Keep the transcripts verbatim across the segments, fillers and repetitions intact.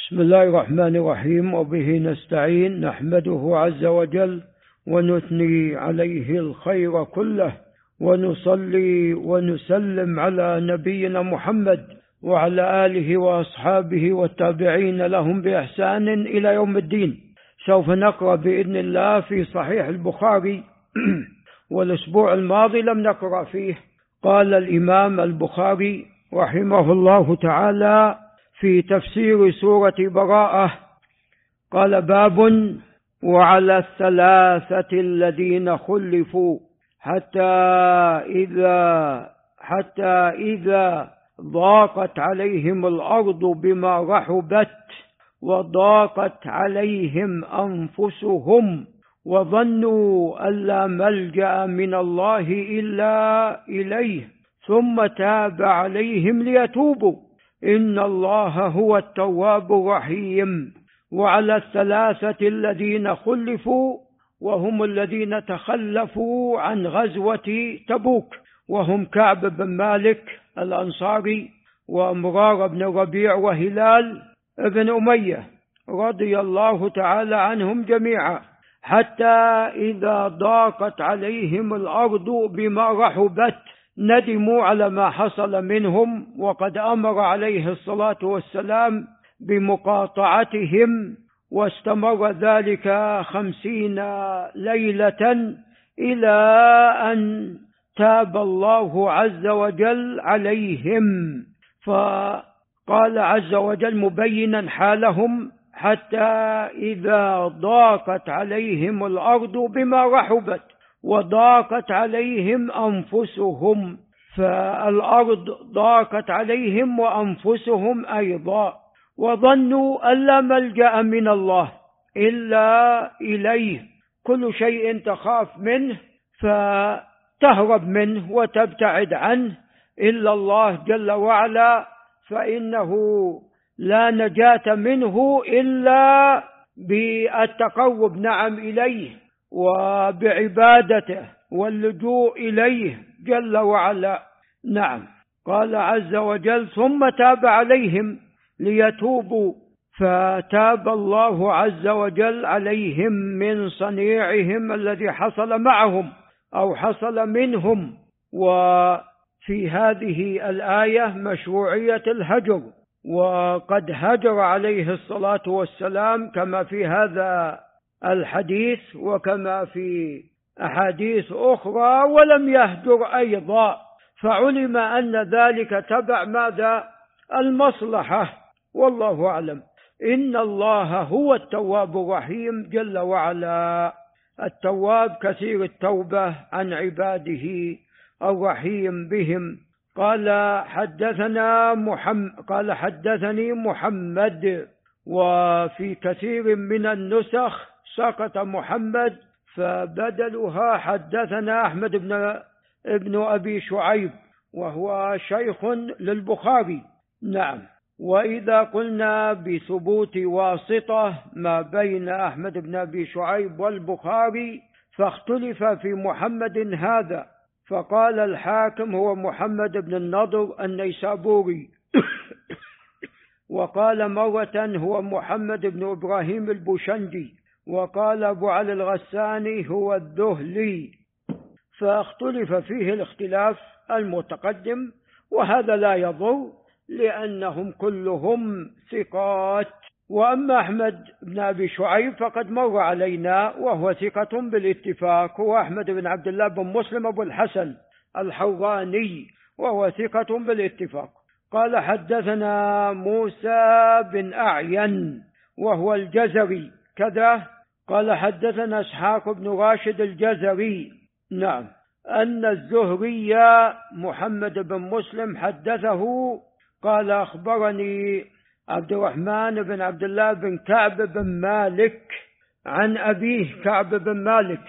بسم الله الرحمن الرحيم، وبه نستعين. نحمده عز وجل ونثني عليه الخير كله، ونصلي ونسلم على نبينا محمد وعلى آله وأصحابه والتابعين لهم بإحسان إلى يوم الدين. سوف نقرأ بإذن الله في صحيح البخاري والأسبوع الماضي لم نقرأ فيه. قال الإمام البخاري رحمه الله تعالى في تفسير سورة براءة، قال: باب وعلى الثلاثة الذين خلفوا حتى إذا حتى إذا ضاقت عليهم الأرض بما رحبت وضاقت عليهم أنفسهم وظنوا أن لا ملجأ من الله إلا إليه ثم تاب عليهم ليتوبوا إن الله هو التواب الرحيم. وعلى الثلاثة الذين خلفوا، وهم الذين تخلفوا عن غزوة تبوك، وهم كعب بن مالك الأنصاري ومرار بن ربيع وهلال بن أمية رضي الله تعالى عنهم جميعا. حتى إذا ضاقت عليهم الأرض بما رحبت ندموا على ما حصل منهم، وقد أمر عليه الصلاة والسلام بمقاطعتهم، واستمر ذلك خمسين ليلة إلى أن تاب الله عز وجل عليهم. فقال عز وجل مبينا حالهم: حتى إذا ضاقت عليهم الأرض بما رحبت وضاقت عليهم أنفسهم، فالأرض ضاقت عليهم وأنفسهم أيضا، وظنوا أن لا ملجأ من الله إلا إليه. كل شيء تخاف منه فتهرب منه وتبتعد عنه إلا الله جل وعلا، فإنه لا نجاة منه إلا بالتقرب نعم إليه وبعبادته واللجوء إليه جل وعلا. نعم. قال عز وجل: ثم تاب عليهم ليتوبوا، فتاب الله عز وجل عليهم من صنيعهم الذي حصل معهم أو حصل منهم. وفي هذه الآية مشروعية الهجر، وقد هجر عليه الصلاة والسلام كما في هذا الحديث وكما في أحاديث أخرى، ولم يهجر أيضا، فعلم أن ذلك تبع ماذا؟ المصلحة، والله أعلم. إن الله هو التواب الرحيم جل وعلا. التواب كثير التوبة عن عباده، الرحيم بهم. قال حدثنا محمد قال حدثني محمد، وفي كثير من النسخ سقط محمد فبدلها حدثنا أحمد بن ابن أبي شعيب، وهو شيخ للبخاري. نعم. وإذا قلنا بثبوت واسطة ما بين أحمد بن أبي شعيب والبخاري فاختلف في محمد هذا، فقال الحاكم هو محمد بن النضر النيسابوري وقال مرة هو محمد بن إبراهيم البوشنجي، وقال أبو علي الغساني هو الذهلي، فاختلف فيه الاختلاف المتقدم، وهذا لا يضر لأنهم كلهم ثقات. وأما أحمد بن أبي شعيب فقد مر علينا وهو ثقة بالاتفاق، هو أحمد بن عبد الله بن مسلم أبو الحسن الحوراني، وهو ثقة بالاتفاق. قال حدثنا موسى بن أعين وهو الجزري كذا. قال حدثنا إسحاق بن راشد الجزري، نعم، أن الزهري محمد بن مسلم حدثه قال: أخبرني عبد الرحمن بن عبد الله بن كعب بن مالك عن أبيه كعب بن مالك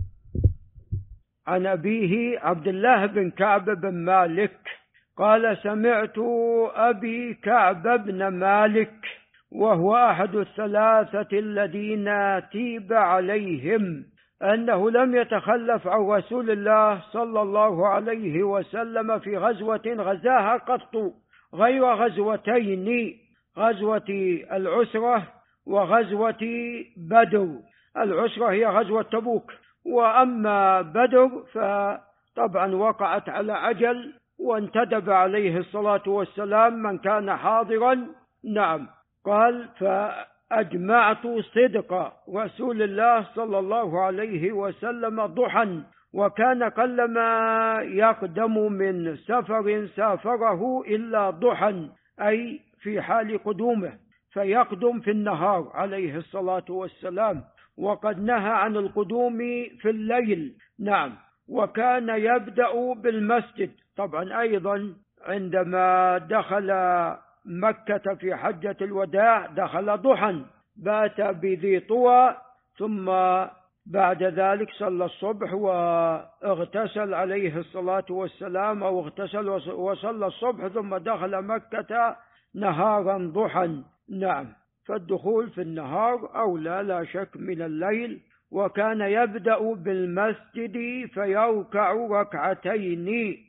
عن أبيه عبد الله بن كعب بن مالك قال: سمعت أبي كعب بن مالك وهو أحد الثلاثة الذين تيب عليهم أنه لم يتخلف عن رسول الله صلى الله عليه وسلم في غزوة غزاها قط غير غزوتين غزوة العسرة وغزوة بدر. العسرة هي غزوة تبوك، وأما بدر فطبعا وقعت على عجل، وانتدب عليه الصلاة والسلام من كان حاضرا. نعم. قال: فأجمعت صدق رسول الله صلى الله عليه وسلم ضحى، وكان قلما يقدم من سفر سافره إلا ضحى، أي في حال قدومه، فيقدم في النهار عليه الصلاة والسلام، وقد نهى عن القدوم في الليل. نعم. وكان يبدأ بالمسجد. طبعا أيضا عندما دخل مكة في حجة الوداع دخل ضحى، بات بذي طوى، ثم بعد ذلك صلى الصبح واغتسل عليه الصلاة والسلام، أو اغتسل وصلى الصبح، ثم دخل مكة نهارا ضحى. نعم. فالدخول في النهار أولى لا شك من الليل. وكان يبدأ بالمسجد فيركع ركعتين،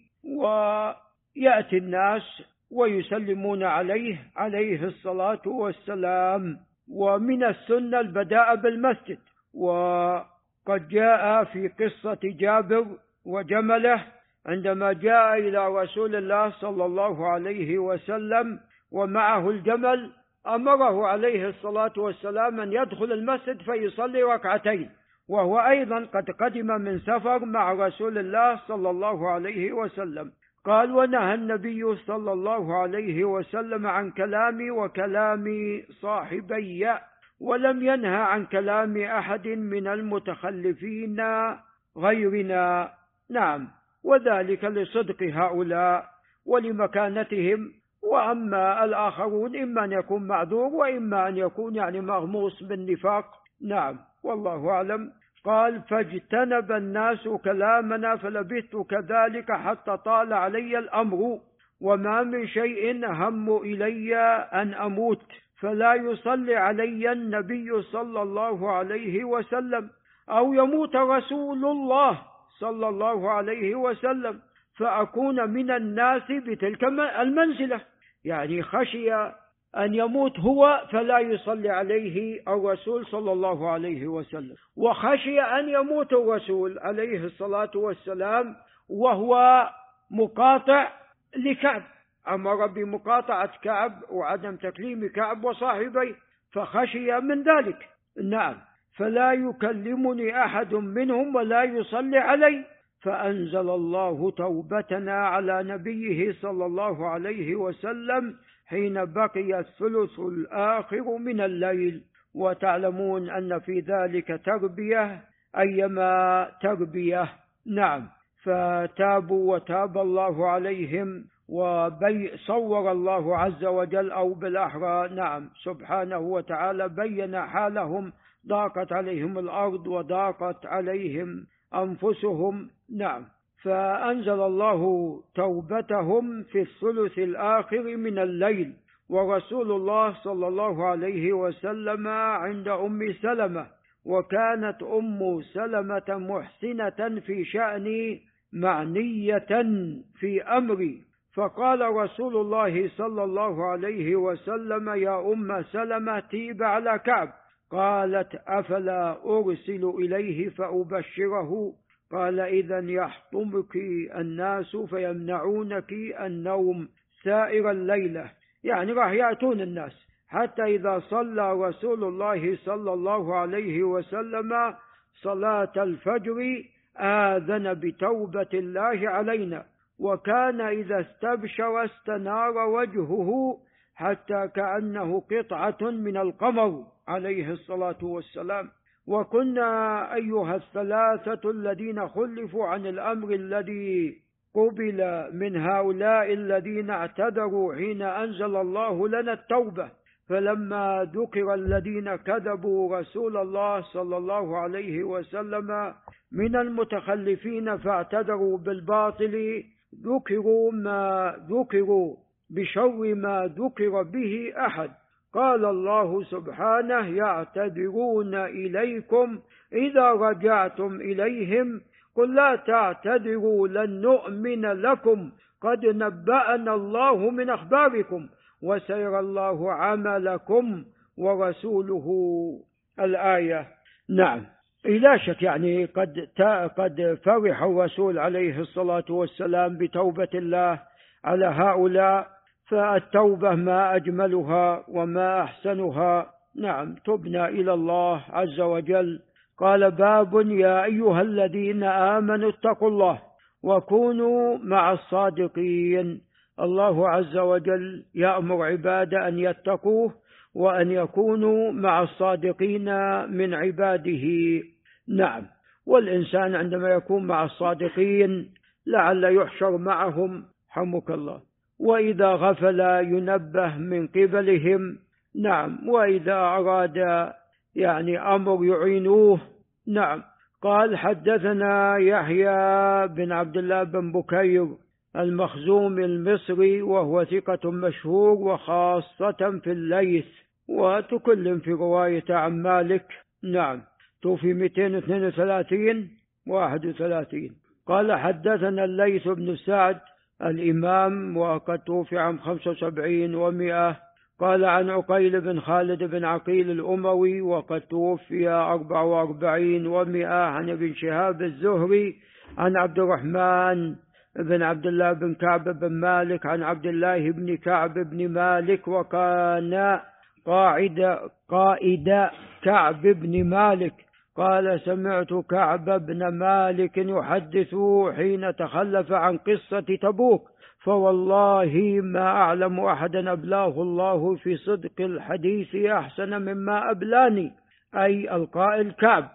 ويأتي الناس ويسلمون عليه عليه الصلاة والسلام. ومن السنة البداء بالمسجد، وقد جاء في قصة جابر وجمله عندما جاء إلى رسول الله صلى الله عليه وسلم ومعه الجمل، أمره عليه الصلاة والسلام أن يدخل المسجد فيصلي ركعتين، وهو أيضا قد قدم من سفر مع رسول الله صلى الله عليه وسلم. قال: ونهى النبي صلى الله عليه وسلم عن كلامي وكلام صاحبي، ولم ينهى عن كلام أحد من المتخلفين غيرنا. نعم. وذلك لصدق هؤلاء ولمكانتهم، وأما الآخرون إما أن يكون معذور، وإما أن يكون يعني مغموس بالنفاق. نعم. والله أعلم. قال: فاجتنب الناس كلامنا فلبثت كذلك حتى طال علي الأمر، وما من شيء هم إلي أن أموت فلا يصلي علي النبي صلى الله عليه وسلم، أو يموت رسول الله صلى الله عليه وسلم فأكون من الناس بتلك المنزلة. يعني خشي أن يموت هو فلا يصلي عليه الرسول صلى الله عليه وسلم، وخشي أن يموت الرسول عليه الصلاة والسلام وهو مقاطع لكعب، أمر بمقاطعة كعب وعدم تكليم كعب وصاحبيه، فخشي من ذلك. نعم. فلا يكلمني أحد منهم ولا يصلي علي. فأنزل الله توبتنا على نبيه صلى الله عليه وسلم حين بقي الثلث الآخر من الليل. وتعلمون أن في ذلك تربية، أيما تربية. نعم. فتابوا وتاب الله عليهم، وصور الله عز وجل، أو بالأحرى نعم سبحانه وتعالى بين حالهم، ضاقت عليهم الأرض وضاقت عليهم أنفسهم. نعم. فأنزل الله توبتهم في الثلث الآخر من الليل، ورسول الله صلى الله عليه وسلم عند أم سلمة، وكانت أم سلمة محسنة في شأني معنية في أمري، فقال رسول الله صلى الله عليه وسلم: يا أم سلمة تيب على كعب. قالت: أفلا أرسل إليه فأبشره؟ قال: إذا يحطمك الناس فيمنعونك النوم سائر الليلة. يعني راح يأتون الناس حتى إذا صلى رسول الله صلى الله عليه وسلم صلاة الفجر آذن بتوبة الله علينا، وكان إذا استبشر استنار وجهه حتى كأنه قطعة من القمر عليه الصلاة والسلام. وكنا أيها الثلاثة الذين خلفوا عن الأمر الذي قبل من هؤلاء الذين اعتذروا حين أنزل الله لنا التوبة، فلما ذكر الذين كذبوا رسول الله صلى الله عليه وسلم من المتخلفين فاعتذروا بالباطل، ذكروا ما ذكروا بشر ما ذكر به أحد. قال الله سبحانه: يعتذرون إليكم إذا رجعتم إليهم قل لا تعتذروا لن نؤمن لكم قد نبأنا الله من أخباركم وسيرى الله عملكم ورسوله. الآية. نعم، لا شك يعني قد قد فرح الرسول عليه الصلاة والسلام بتوبة الله على هؤلاء، فالتوبة ما أجملها وما أحسنها. نعم، تبنى إلى الله عز وجل. قال: باب يا أيها الذين آمنوا اتقوا الله وكونوا مع الصادقين. الله عز وجل يأمر عباده أن يتقوه وأن يكونوا مع الصادقين من عباده. نعم، والإنسان عندما يكون مع الصادقين لعل يحشر معهم، حمك الله، وإذا غفل ينبه من قبلهم. نعم، وإذا أراد يعني أمر يعينوه. نعم. قال: حدثنا يحيى بن عبد الله بن بكير المخزومي المصري، وهو ثقة مشهور وخاصة في الليث، وتكلم في رواية عن مالك. نعم، توفي مئتين واثنين وثلاثين واحد وثلاثين. قال: حدثنا الليث بن سعد الإمام، وقد توفي عام خمسة وسبعين ومئة. قال: عن عقيل بن خالد بن عقيل الأموي، وقد توفي أربعة وأربعين ومئة. عن ابن شهاب الزهري عن عبد الرحمن بن عبد الله بن كعب بن مالك عن عبد الله بن كعب بن مالك، وكان قاعد قائد كعب بن مالك. قال: سمعت كعب بن مالك يحدث حين تخلف عن قصة تبوك، فوالله ما أعلم أحدا أبلاه الله في صدق الحديث أحسن مما أبلاني، أي القائل كعب،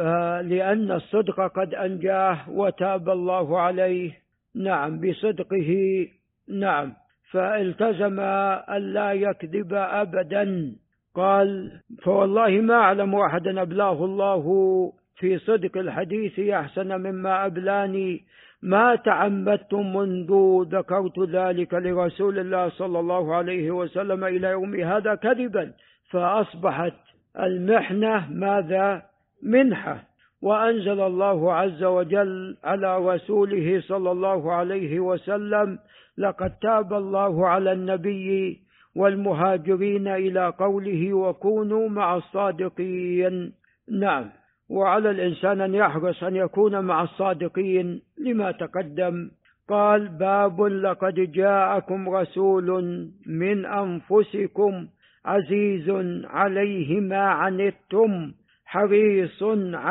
لأن الصدق قد أنجاه وتاب الله عليه. نعم، بصدقه. نعم، فالتزم ألا يكذب أبدا. قال: فوالله ما أعلم أحدا أبلاه الله في صدق الحديث أحسن مما أبلاني، ما تعمدت منذ ذكرت ذلك لرسول الله صلى الله عليه وسلم إلى يوم هذا كذبا، فأصبحت المحنة ماذا؟ منحة. وأنزل الله عز وجل على رسوله صلى الله عليه وسلم: لقد تاب الله على النبي والمهاجرين، إلى قوله: وكونوا مع الصادقين. نعم، وعلى الإنسان أن يحرص أن يكون مع الصادقين لما تقدم. قال: باب لقد جاءكم رسول من أنفسكم عزيز عليه ما عنتم حريص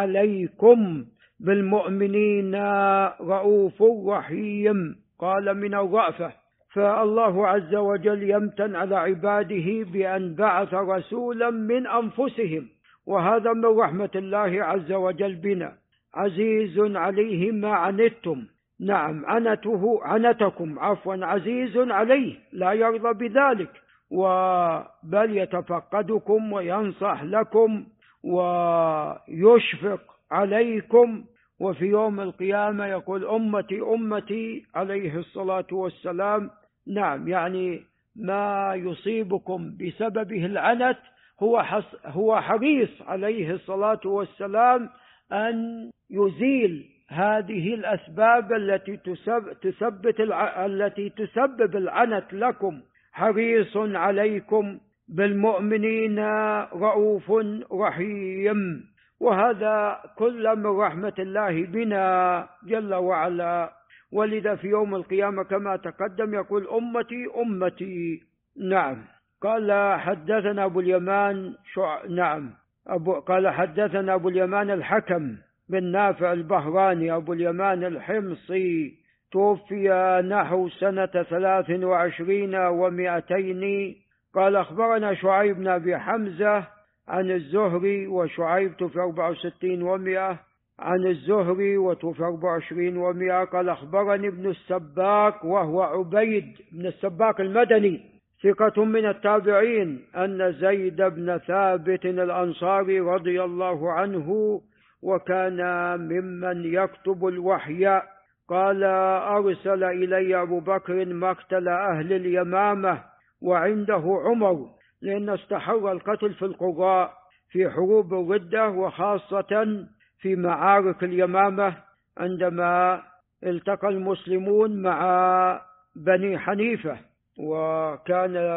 عليكم بالمؤمنين رؤوف رحيم. قال: من الرأفة. فالله عز وجل يمتن على عباده بأن بعث رسولا من أنفسهم، وهذا من رحمة الله عز وجل بنا. عزيز عليه ما عنتم. نعم، عنته عنتكم عفوا عزيز عليه، لا يرضى بذلك، بل يتفقدكم وينصح لكم ويشفق عليكم. وفي يوم القيامة يقول: أمتي أمتي عليه الصلاة والسلام. نعم، يعني ما يصيبكم بسببه العنت هو هو حريص عليه الصلاة والسلام أن يزيل هذه الأسباب التي تثبت التي تسبب العنت لكم. حريص عليكم بالمؤمنين رؤوف رحيم. وهذا كل من رحمة الله بنا جل وعلا. ولذا في يوم القيامة كما تقدم يقول: أمتي أمتي. نعم. قال: حدثنا أبو اليمان شع... نعم أبو... قال: حدثنا أبو اليمان الحكم بن نافع البهراني أبو اليمان الحمصي، توفي نحو سنة ثلاث وعشرين ومائتين. قال: أخبرنا شعيب بن أبي حمزة عن الزهري، وشعيب توفي أربعة وستين ومائة، عن الزهري وتوفي أربعة وعشرين ومائة. قال: أخبرني ابن السباك، وهو عبيد بن السباك المدني، ثقة من التابعين، أن زيد بن ثابت الأنصاري رضي الله عنه، وكان ممن يكتب الوحي، قال: أرسل إلي أبو بكر مقتل أهل اليمامة وعنده عمر، لأن استحر القتل في القراء في حروب الردة، وخاصة في معارك اليمامة عندما التقى المسلمون مع بني حنيفة، وكان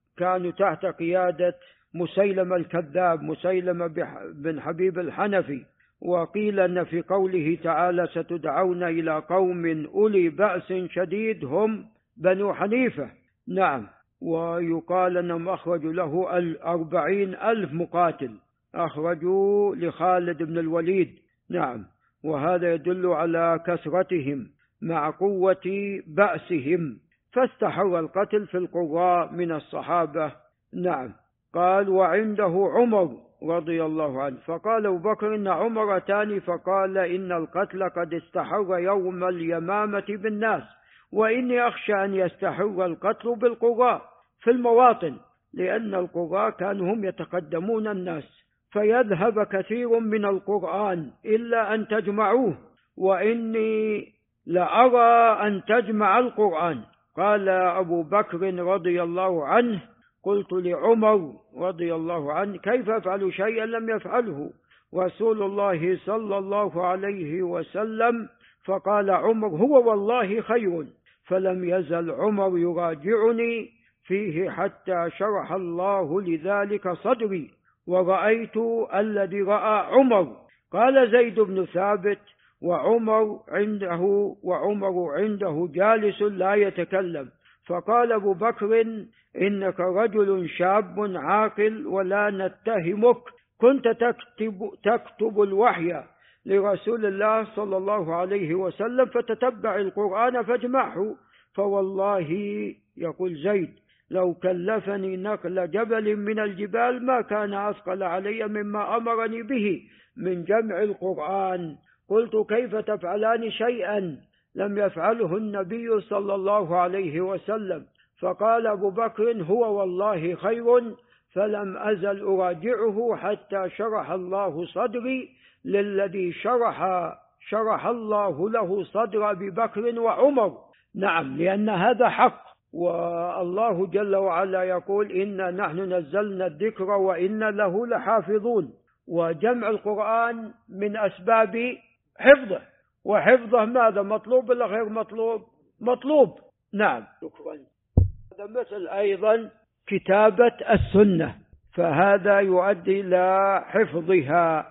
كانوا تحت قيادة مسيلمة الكذاب، مسيلمة بن حبيب الحنفي. وقيل أن في قوله تعالى ستدعون إلى قوم أولي بأس شديد هم بنو حنيفة. نعم. ويقال أنهم أخرجوا له الأربعين ألف مقاتل، أخرجوا لخالد بن الوليد. نعم. وهذا يدل على كثرتهم مع قوة بأسهم، فاستحر القتل في القراء من الصحابة. نعم. قال وعنده عمر رضي الله عنه، فقال أبو بكر إن عمر أتاني فقال إن القتل قد استحر يوم اليمامة بالناس، وإني أخشى أن يستحر القتل بالقراء في المواطن، لأن القراء كانوا هم يتقدمون الناس، فيذهب كثير من القرآن إلا أن تجمعوه، وإني لأرى أن تجمع القرآن. قال أبو بكر رضي الله عنه قلت لعمر رضي الله عنه كيف أفعل شيئا لم يفعله رسول الله صلى الله عليه وسلم؟ فقال عمر هو والله خير. فلم يزل عمر يراجعني فيه حتى شرح الله لذلك صدري، ورأيت الذي رأى عمر. قال زيد بن ثابت وعمر عنده وعمر عنده جالس لا يتكلم، فقال أبو بكر إنك رجل شاب عاقل ولا نتهمك، كنت تكتب, تكتب الوحي لرسول الله صلى الله عليه وسلم، فتتبع القرآن فاجمعه، فوالله يقول زيد لو كلفني نقل جبل من الجبال ما كان أثقل علي مما أمرني به من جمع القرآن. قلت كيف تفعلان شيئا لم يفعله النبي صلى الله عليه وسلم؟ فقال أبو بكر هو والله خير. فلم أزل أراجعه حتى شرح الله صدري للذي شرح شرح الله له صدر أبي بكر وعمر. نعم، لأن هذا حق، والله جل وعلا يقول إنا نحن نزلنا الذكر وإنا له لحافظون. وجمع القرآن من أسباب حفظه، وحفظه ماذا مطلوب ولا غير مطلوب؟ مطلوب. نعم. شكرا. هذا مثل أيضا كتابة السنة، فهذا يؤدي إلى حفظها.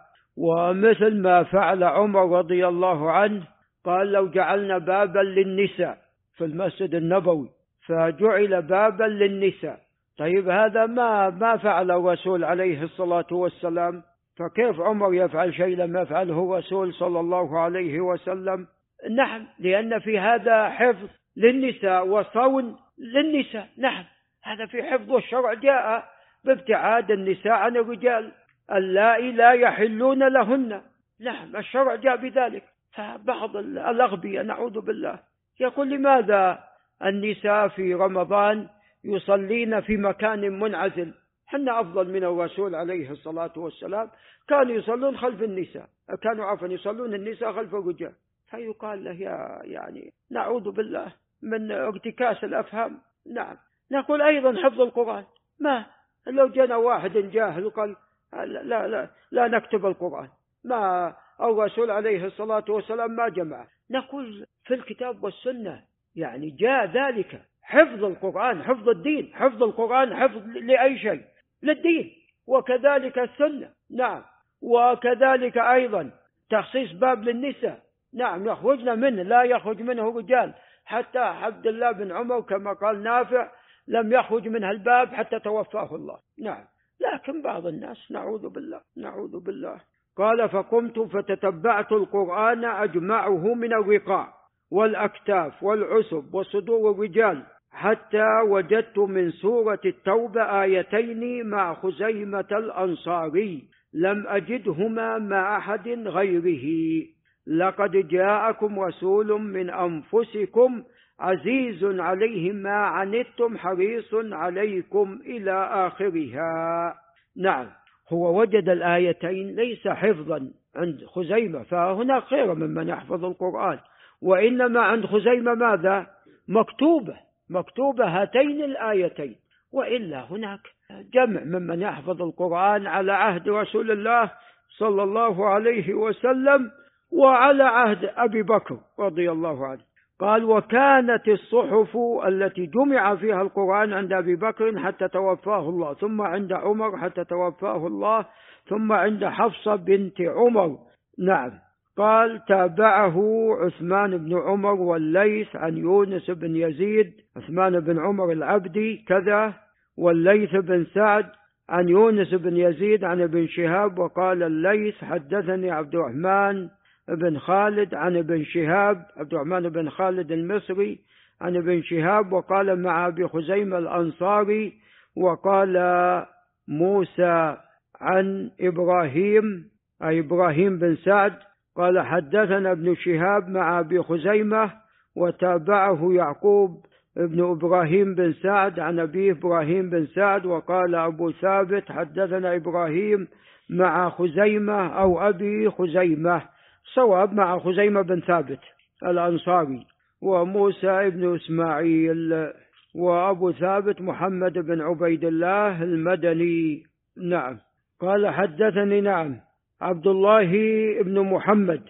ومثل ما فعل عمر رضي الله عنه، قال لو جعلنا بابا للنساء في المسجد النبوي، فجعل بابا للنساء. طيب هذا ما ما فعل الرسول عليه الصلاة والسلام، فكيف عمر يفعل شيء لم يفعله الرسول صلى الله عليه وسلم؟ نعم، لأن في هذا حفظ للنساء وصون للنساء. نعم، هذا في حفظ، والشرع جاء بابتعاد النساء عن الرجال اللائي لا يحلون لهن. نعم، الشرع جاء بذلك. فبعض الأغبياء نعوذ بالله يقول لماذا النساء في رمضان يصلين في مكان منعزل؟ حنا أفضل من الرسول عليه الصلاة والسلام، كانوا يصلون خلف النساء، كانوا عفوا يصلون النساء خلف الرجال. فيقال له يا يعني نعوذ بالله من ارتكاس الأفهام. نعم. نقول أيضا حفظ القرآن، ما لو جانا واحد جاهل وقال لا لا لا نكتب القرآن، ما الرسول عليه الصلاة والسلام ما جمع. نقول في الكتاب والسنة يعني جاء ذلك حفظ القرآن، حفظ الدين، حفظ القرآن حفظ لأي شيء للدين، وكذلك السنة. نعم. وكذلك أيضا تخصيص باب للنساء. نعم، يخرجنا منه لا يخرج منه رجال، حتى عبد الله بن عمر كما قال نافع لم يخرج منها الباب حتى توفاه الله. نعم. لكن بعض الناس نعوذ بالله نعوذ بالله. قال فقمت فتتبعت القرآن أجمعه من الرقاع والأكتاف والعسب وصدور الرجال، حتى وجدت من سورة التوبة آيتين مع خزيمة الأنصاري لم أجدهما مع أحد غيره: لقد جاءكم رسول من أنفسكم عزيز عليه ما عنتم حريص عليكم إلى آخرها. نعم، هو وجد الآيتين ليس حفظا عند خزيمة، فهناك خير ممن يحفظ القرآن، وإنما عند خزيمة ماذا؟ مكتوبة مكتوبة هاتين الآيتين، وإلا هناك جمع ممن يحفظ القرآن على عهد رسول الله صلى الله عليه وسلم وعلى عهد أبي بكر رضي الله عنه. قال وكانت الصحف التي جمع فيها القرآن عند أبي بكر حتى توفاه الله، ثم عند عمر حتى توفاه الله، ثم عند حفصة بنت عمر. نعم. قال تابعه عثمان بن عمر والليث عن يونس بن يزيد، عثمان بن عمر العبدي كذا، والليث بن سعد عن يونس بن يزيد عن ابن شهاب. وقال الليث حدثني عبد الرحمن بن خالد عن ابن شهاب، عبد الرحمن بن خالد المصري عن ابن شهاب. وقال مع أبي خزيمة الأنصاري. وقال موسى عن إبراهيم أي إبراهيم بن سعد قال حدثنا ابن شهاب مع أبي خزيمة، وتابعه يعقوب ابن إبراهيم بن سعد عن أبيه إبراهيم بن سعد. وقال أبو ثابت حدثنا إبراهيم مع خزيمة أو أبي خزيمة، صواب مع خزيمة بن ثابت الأنصاري، وموسى ابن إسماعيل، وأبو ثابت محمد بن عبيد الله المدني. نعم. قال حدثني نعم عبد الله بن محمد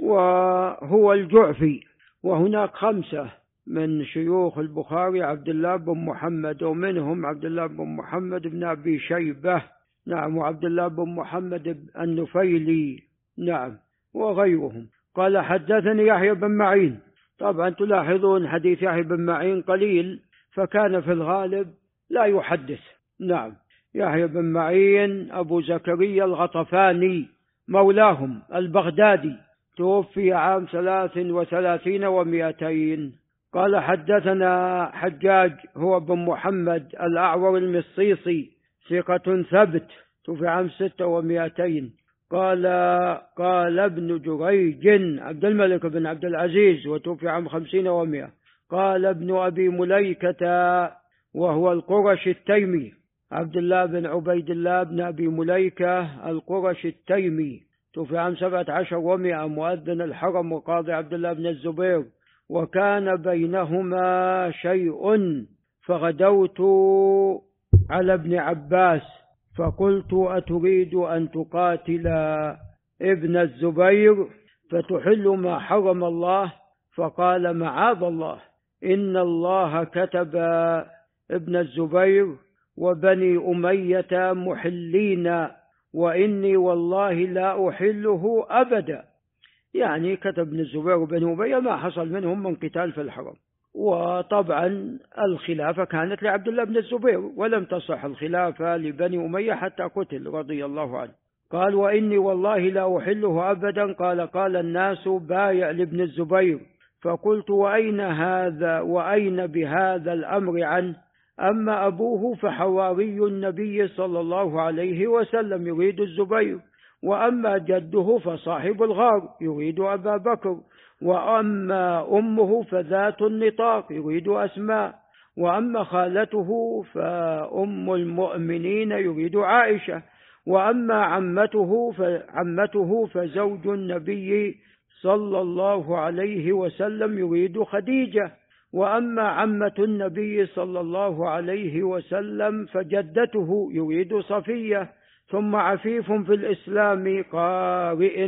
وهو الجعفي، وهناك خمسة من شيوخ البخاري عبد الله بن محمد، ومنهم عبد الله بن محمد بن أبي شيبة. نعم. وعبد الله بن محمد النفيلي. نعم. وغيرهم. قال حدثني يحيى بن معين. طبعا تلاحظون حديث يحيى بن معين قليل، فكان في الغالب لا يحدث. نعم. يحيى بن معين أبو زكريا الغطفاني مولاهم البغدادي، توفي عام ثلاث وثلاثين ومئتين. قال حدثنا حجاج هو بن محمد الأعور المصيصي ثقة ثبت، توفي عام ستة ومئتين. قال قال ابن جريج عبد الملك بن عبد العزيز وتوفي عام خمسين ومئة. قال ابن أبي مليكة وهو القرش التيمي عبد الله بن عبيد الله بن أبي مليكة القرش التيمي، توفي عام سبعة عشر ومئة، مؤذن الحرم وقاضي عبد الله بن الزبير. وكان بينهما شيء، فغدوت على ابن عباس فقلت أتريد أن تقاتل ابن الزبير فتحل ما حرم الله؟ فقال معاذ الله، إن الله كتب ابن الزبير وبني أمية محلين، وإني والله لا أحله أبدا. يعني كتب ابن الزبير وبني أمية ما حصل منهم من قتال في الحرم. وطبعا الخلافة كانت لعبد الله بن الزبير، ولم تصح الخلافة لبني أمية حتى قتل رضي الله عنه. قال وإني والله لا أحله أبدا. قال قال الناس بايع لابن الزبير، فقلت وأين هذا وأين بهذا الأمر عنه؟ أما أبوه فحواري النبي صلى الله عليه وسلم يريد الزبير، وأما جده فصاحب الغار يريد أبا بكر، وأما أمه فذات النطاق يريد أسماء، وأما خالته فأم المؤمنين يريد عائشة، وأما عمته فعمته فزوج النبي صلى الله عليه وسلم يريد خديجة، وأما عمة النبي صلى الله عليه وسلم فجدته يريد صفية. ثم عفيف في الإسلام قارئ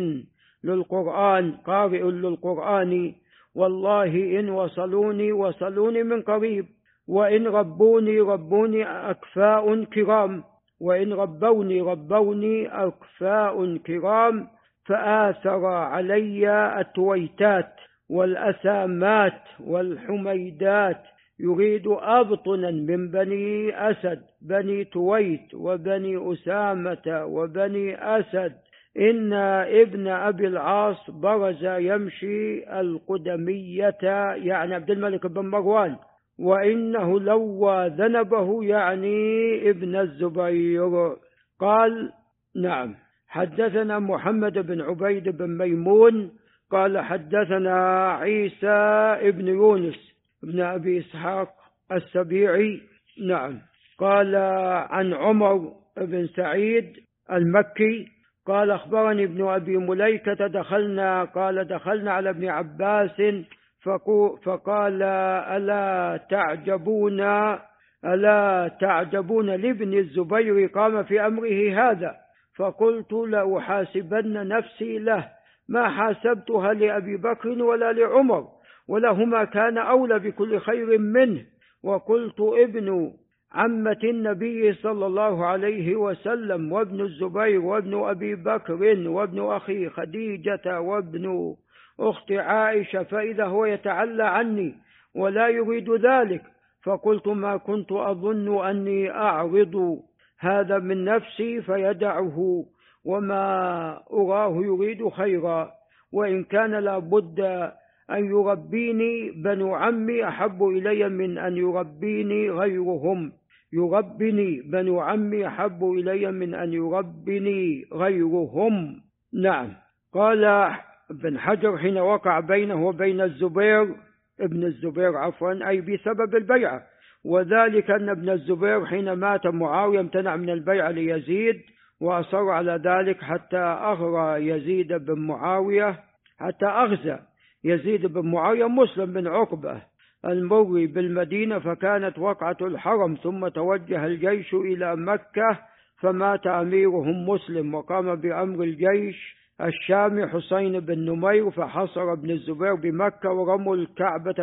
للقرآن قارئ للقرآن، والله إن وصلوني وصلوني من قريب، وإن ربوني ربوني أكفاء كرام، وإن ربوني ربوني أكفاء كرام. فآثر علي التويتات والأسامات والحميدات، يريد أبطنا من بني أسد، بني تويت وبني أسامة وبني أسد. إن ابن أبي العاص برز يمشي القدمية، يعني عبد الملك بن مروان، وإنه لوى ذنبه، يعني ابن الزبير. قال نعم حدثنا محمد بن عبيد بن ميمون قال حدثنا عيسى ابن يونس ابن أبي إسحاق السبيعي. نعم. قال عن عمر بن سعيد المكي قال أخبرني ابن أبي مليكة دخلنا قال دخلنا على ابن عباس فقال ألا تعجبون ألا تعجبون لابن الزبير قام في أمره هذا؟ فقلت لأحاسبن نفسي له، ما حاسبتها لأبي بكر ولا لعمر، ولهما كان أولى بكل خير منه. وقلت ابن عمة النبي صلى الله عليه وسلم وابن الزبير وابن أبي بكر وابن أخي خديجة وابن أخت عائشة، فإذا هو يتعلى عني ولا يريد ذلك. فقلت ما كنت أظن أني أعرض هذا من نفسي فيدعه، وما أراه يريد خيرا، وإن كان لابد أن يربيني بنو عمي أحب إلي من أن يربيني غيرهم. يربني بنو عمي أحب إلي من أن يربني غيرهم. نعم. قال ابن حجر حين وقع بينه وبين الزبير ابن الزبير عفوا أي بسبب البيعة، وذلك أن ابن الزبير حين مات معاوية امتنع من البيعة ليزيد، وأصر على ذلك حتى أغرى يزيد بن معاوية حتى أغزى يزيد بن معاوية مسلم بن عقبة المروي بالمدينة، فكانت وقعة الحرم، ثم توجه الجيش إلى مكة فمات أميرهم مسلم، وقام بأمر الجيش الشامي حسين بن نمير، فحصر ابن الزبير بمكة ورموا الكعبة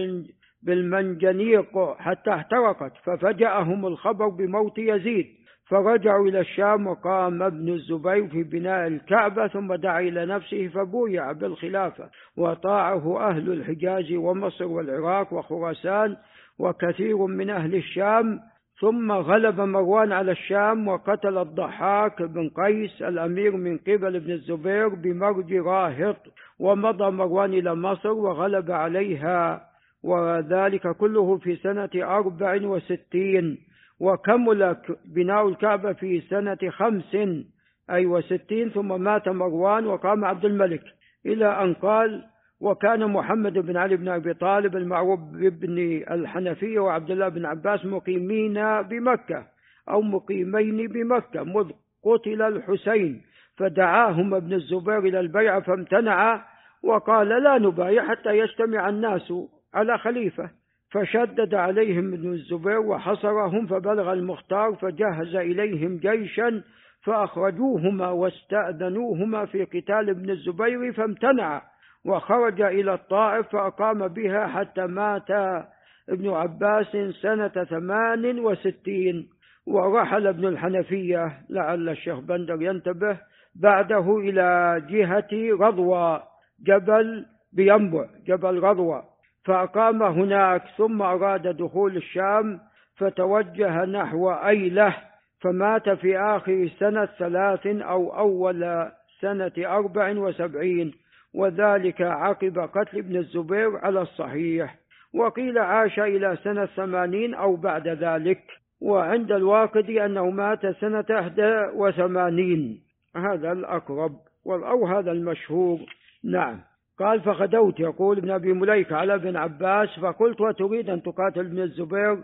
بالمنجنيق حتى احترقت، ففجأهم الخبر بموت يزيد، فرجعوا إلى الشام، وقام ابن الزبير في بناء الكعبة، ثم دعا إلى نفسه فبويع بالخلافة، وطاعه أهل الحجاز ومصر والعراق وخراسان وكثير من أهل الشام. ثم غلب مروان على الشام وقتل الضحاك بن قيس الأمير من قبل ابن الزبير بمرج راهط، ومضى مروان إلى مصر وغلب عليها، وذلك كله في سنة أربع وستين، وكمل بناء الكعبة في سنة خمس أي وستين، ثم مات مروان وقام عبد الملك، إلى أن قال وكان محمد بن علي بن أبي طالب المعروف بابن الحنفية وعبد الله بن عباس مقيمين بمكة أو مقيمين بمكة مذ قتل الحسين، فدعاهم ابن الزبير إلى البيعة فامتنع، وقال لا نبايع حتى يجتمع الناس على خليفة، فشدد عليهم ابن الزبير وحصرهم، فبلغ المختار فجهز إليهم جيشا فأخرجوهما واستأذنوهما في قتال ابن الزبير فامتنع، وخرج إلى الطائف فأقام بها حتى مات ابن عباس سنة ثمان وستين، ورحل ابن الحنفية لعل الشيخ بندر ينتبه بعده إلى جهة رضوى جبل بينبع جبل رضوى، فأقام هناك، ثم أراد دخول الشام فتوجه نحو أيلة، فمات في آخر سنة ثلاث أو أول سنة أربع وسبعين، وذلك عقب قتل ابن الزبير على الصحيح، وقيل عاش إلى سنة ثمانين أو بعد ذلك، وعند الواقدي أنه مات سنة إحدى وثمانين، هذا الأقرب أو هذا المشهور. نعم. قال فغدوت يقول ابن أبي مليكة على ابن عباس فقلت وتريد أن تقاتل ابن الزبير؟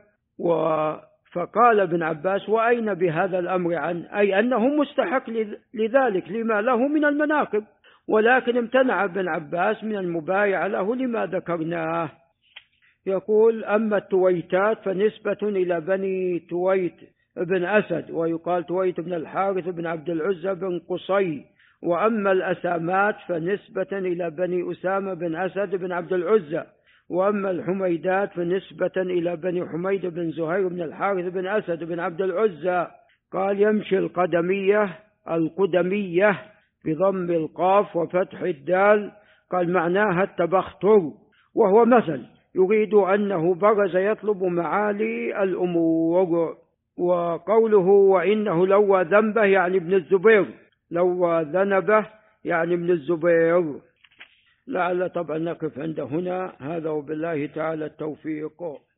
و فقال ابن عباس وأين بهذا الأمر عن أي أنه مستحق لذلك لما له من المناقب، ولكن امتنع ابن عباس من المبايعة له لما ذكرناه. يقول أما التويتات فنسبة إلى بني تويت بن أسد، ويقال تويت بن الحارث بن عبد العزى بن قصي، وأما الأسامات فنسبة إلى بني أسامة بن أسد بن عبد العزى، وأما الحميدات فنسبة إلى بني حميد بن زهير بن الحارث بن أسد بن عبد العزى. قال يمشي القدمية القدمية بضم القاف وفتح الدال، قال معناها التبختر، وهو مثل يريد أنه برز يطلب معالي الأمور. وقوله وإنه لو ذنبه يعني ابن الزبير، لو ذنبه يعني ابن الزبير. لعل طبعا نقف عند هنا، هذا وبالله تعالى التوفيق.